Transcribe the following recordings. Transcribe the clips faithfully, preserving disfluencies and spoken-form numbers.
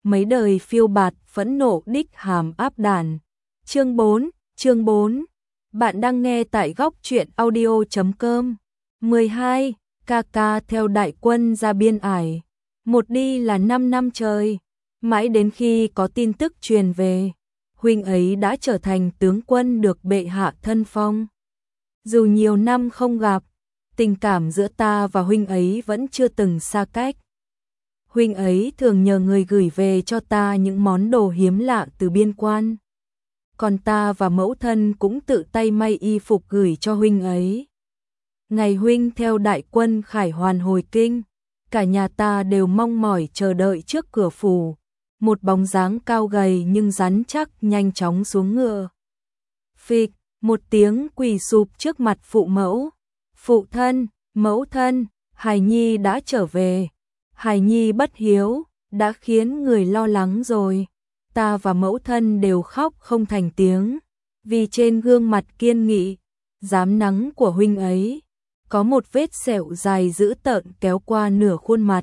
mấy đời phiêu bạt phẫn nộ đích hàm áp đàn. Chương bốn, chương bốn. Bạn đang nghe tại góc truyện audio chấm com. mười hai. Ca ca theo đại quân ra biên ải. Một đi là năm năm trời. Mãi đến khi có tin tức truyền về, huynh ấy đã trở thành tướng quân được bệ hạ thân phong. Dù nhiều năm không gặp, tình cảm giữa ta và huynh ấy vẫn chưa từng xa cách. Huynh ấy thường nhờ người gửi về cho ta những món đồ hiếm lạ từ biên quan. Còn ta và mẫu thân cũng tự tay may y phục gửi cho huynh ấy. Ngày huynh theo đại quân khải hoàn hồi kinh, cả nhà ta đều mong mỏi chờ đợi trước cửa phủ. Một bóng dáng cao gầy nhưng rắn chắc nhanh chóng xuống ngựa. Phịch, một tiếng quỳ sụp trước mặt phụ mẫu. Phụ thân, mẫu thân, hài nhi đã trở về. Hài nhi bất hiếu, đã khiến người lo lắng rồi. Ta và mẫu thân đều khóc không thành tiếng, vì trên gương mặt kiên nghị, rám nắng của huynh ấy, có một vết sẹo dài dữ tợn kéo qua nửa khuôn mặt.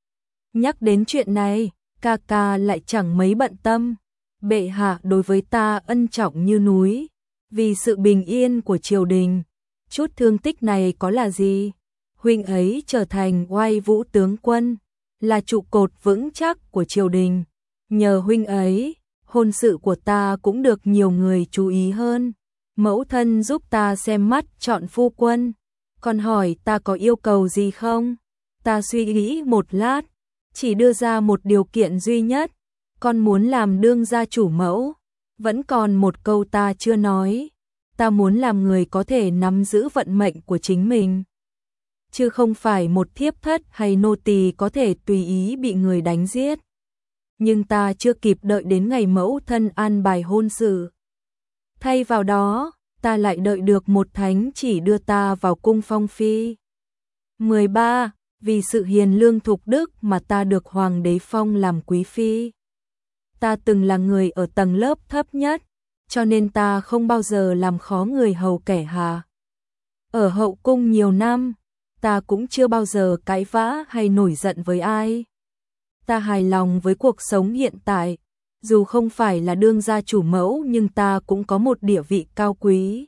Nhắc đến chuyện này, ca ca lại chẳng mấy bận tâm. Bệ hạ đối với ta ân trọng như núi, vì sự bình yên của triều đình. Chút thương tích này có là gì? Huynh ấy trở thành oai vũ tướng quân, là trụ cột vững chắc của triều đình. Nhờ huynh ấy, hôn sự của ta cũng được nhiều người chú ý hơn. Mẫu thân giúp ta xem mắt chọn phu quân. Còn hỏi ta có yêu cầu gì không? Ta suy nghĩ một lát, chỉ đưa ra một điều kiện duy nhất. Con muốn làm đương gia chủ mẫu. Vẫn còn một câu ta chưa nói. Ta muốn làm người có thể nắm giữ vận mệnh của chính mình, chứ không phải một thiếp thất hay nô tỳ có thể tùy ý bị người đánh giết. Nhưng ta chưa kịp đợi đến ngày mẫu thân an bài hôn sự. Thay vào đó, ta lại đợi được một thánh chỉ đưa ta vào cung phong phi. mười ba. Vì sự hiền lương thục đức mà ta được hoàng đế phong làm quý phi. Ta từng là người ở tầng lớp thấp nhất, cho nên ta không bao giờ làm khó người hầu kẻ hạ. Ở hậu cung nhiều năm, ta cũng chưa bao giờ cãi vã hay nổi giận với ai. Ta hài lòng với cuộc sống hiện tại, dù không phải là đương gia chủ mẫu nhưng ta cũng có một địa vị cao quý.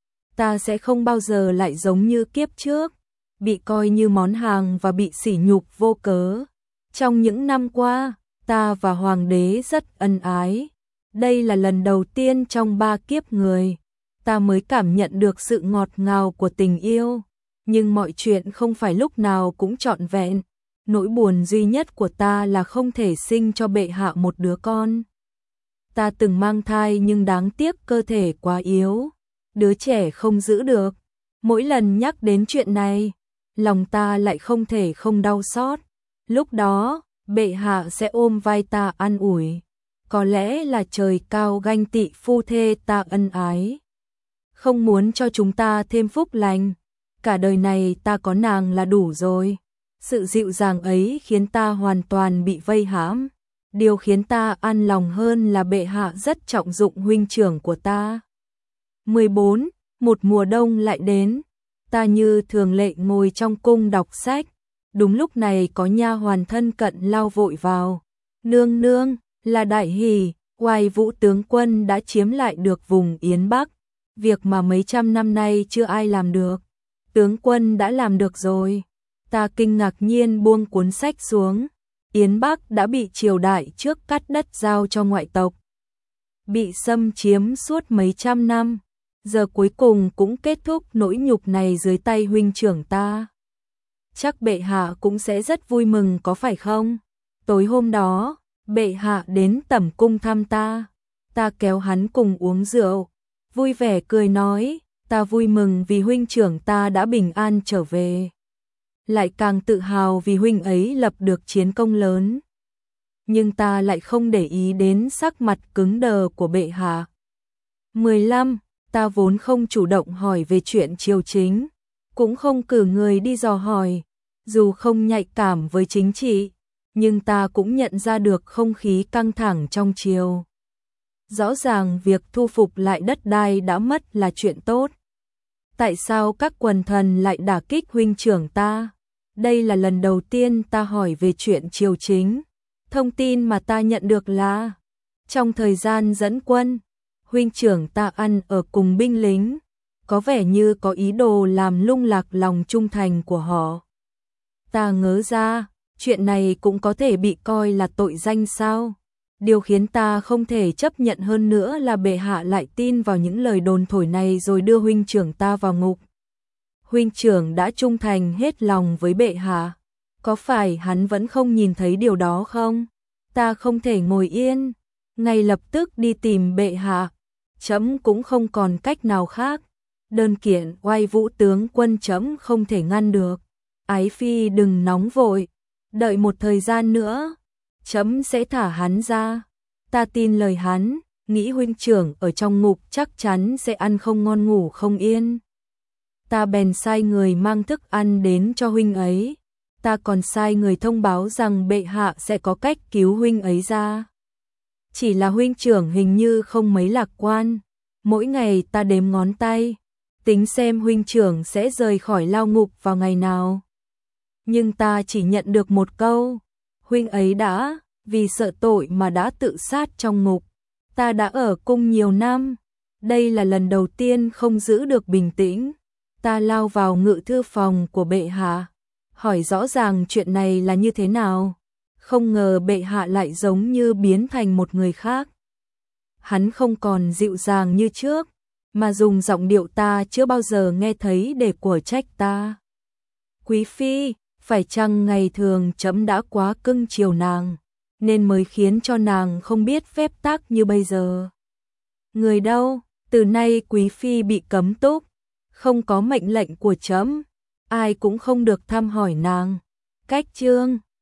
Ta sẽ không bao giờ lại giống như kiếp trước, bị coi như món hàng và bị sỉ nhục vô cớ. Trong những năm qua, ta và hoàng đế rất ân ái. Đây là lần đầu tiên trong ba kiếp người, ta mới cảm nhận được sự ngọt ngào của tình yêu. Nhưng mọi chuyện không phải lúc nào cũng trọn vẹn. Nỗi buồn duy nhất của ta là không thể sinh cho bệ hạ một đứa con. Ta từng mang thai nhưng đáng tiếc cơ thể quá yếu, đứa trẻ không giữ được. Mỗi lần nhắc đến chuyện này, lòng ta lại không thể không đau xót. Lúc đó, bệ hạ sẽ ôm vai ta an ủi. Có lẽ là trời cao ganh tị phu thê ta ân ái, không muốn cho chúng ta thêm phúc lành. Cả đời này ta có nàng là đủ rồi. Sự dịu dàng ấy khiến ta hoàn toàn bị vây hãm. Điều khiến ta an lòng hơn là bệ hạ rất trọng dụng huynh trưởng của ta. mười bốn. Một mùa đông lại đến. Ta như thường lệ ngồi trong cung đọc sách. Đúng lúc này có nha hoàn thân cận lao vội vào. Nương nương, là đại hỷ, oai vũ tướng quân đã chiếm lại được vùng Yến Bắc. Việc mà mấy trăm năm nay chưa ai làm được, tướng quân đã làm được rồi. Ta kinh ngạc nhiên buông cuốn sách xuống. Yến Bắc đã bị triều đại trước cắt đất giao cho ngoại tộc, bị xâm chiếm suốt mấy trăm năm, giờ cuối cùng cũng kết thúc nỗi nhục này dưới tay huynh trưởng ta. Chắc bệ hạ cũng sẽ rất vui mừng có phải không? Tối hôm đó, bệ hạ đến tẩm cung thăm ta. Ta kéo hắn cùng uống rượu, vui vẻ cười nói, ta vui mừng vì huynh trưởng ta đã bình an trở về. Lại càng tự hào vì huynh ấy lập được chiến công lớn. Nhưng ta lại không để ý đến sắc mặt cứng đờ của bệ hạ. mười lăm. Ta vốn không chủ động hỏi về chuyện triều chính, cũng không cử người đi dò hỏi. Dù không nhạy cảm với chính trị, nhưng ta cũng nhận ra được không khí căng thẳng trong triều. Rõ ràng việc thu phục lại đất đai đã mất là chuyện tốt. Tại sao các quần thần lại đả kích huynh trưởng ta? Đây là lần đầu tiên ta hỏi về chuyện triều chính. Thông tin mà ta nhận được là, trong thời gian dẫn quân, huynh trưởng ta ăn ở cùng binh lính, có vẻ như có ý đồ làm lung lạc lòng trung thành của họ. Ta ngớ ra, chuyện này cũng có thể bị coi là tội danh sao? Điều khiến ta không thể chấp nhận hơn nữa là bệ hạ lại tin vào những lời đồn thổi này rồi đưa huynh trưởng ta vào ngục. Huynh trưởng đã trung thành hết lòng với bệ hạ, có phải hắn vẫn không nhìn thấy điều đó không? Ta không thể ngồi yên, ngay lập tức đi tìm bệ hạ. Trẫm cũng không còn cách nào khác. Đơn kiện oai vũ tướng quân trẫm không thể ngăn được. Ái phi đừng nóng vội, đợi một thời gian nữa, trẫm sẽ thả hắn ra. Ta tin lời hắn, nghĩ huynh trưởng ở trong ngục chắc chắn sẽ ăn không ngon ngủ không yên. Ta bèn sai người mang thức ăn đến cho huynh ấy. Ta còn sai người thông báo rằng bệ hạ sẽ có cách cứu huynh ấy ra. Chỉ là huynh trưởng hình như không mấy lạc quan. Mỗi ngày ta đếm ngón tay, tính xem huynh trưởng sẽ rời khỏi lao ngục vào ngày nào. Nhưng ta chỉ nhận được một câu, huynh ấy đã, vì sợ tội mà đã tự sát trong ngục. Ta đã ở cung nhiều năm, đây là lần đầu tiên không giữ được bình tĩnh. Ta lao vào ngự thư phòng của bệ hạ, hỏi rõ ràng chuyện này là như thế nào. Không ngờ bệ hạ lại giống như biến thành một người khác. Hắn không còn dịu dàng như trước, mà dùng giọng điệu ta chưa bao giờ nghe thấy để của trách ta. Quý phi, phải chăng ngày thường trẫm đã quá cưng chiều nàng, nên mới khiến cho nàng không biết phép tắc như bây giờ? Người đâu, từ nay quý phi bị cấm túc, không có mệnh lệnh của trẫm, ai cũng không được thăm hỏi nàng. Cách chương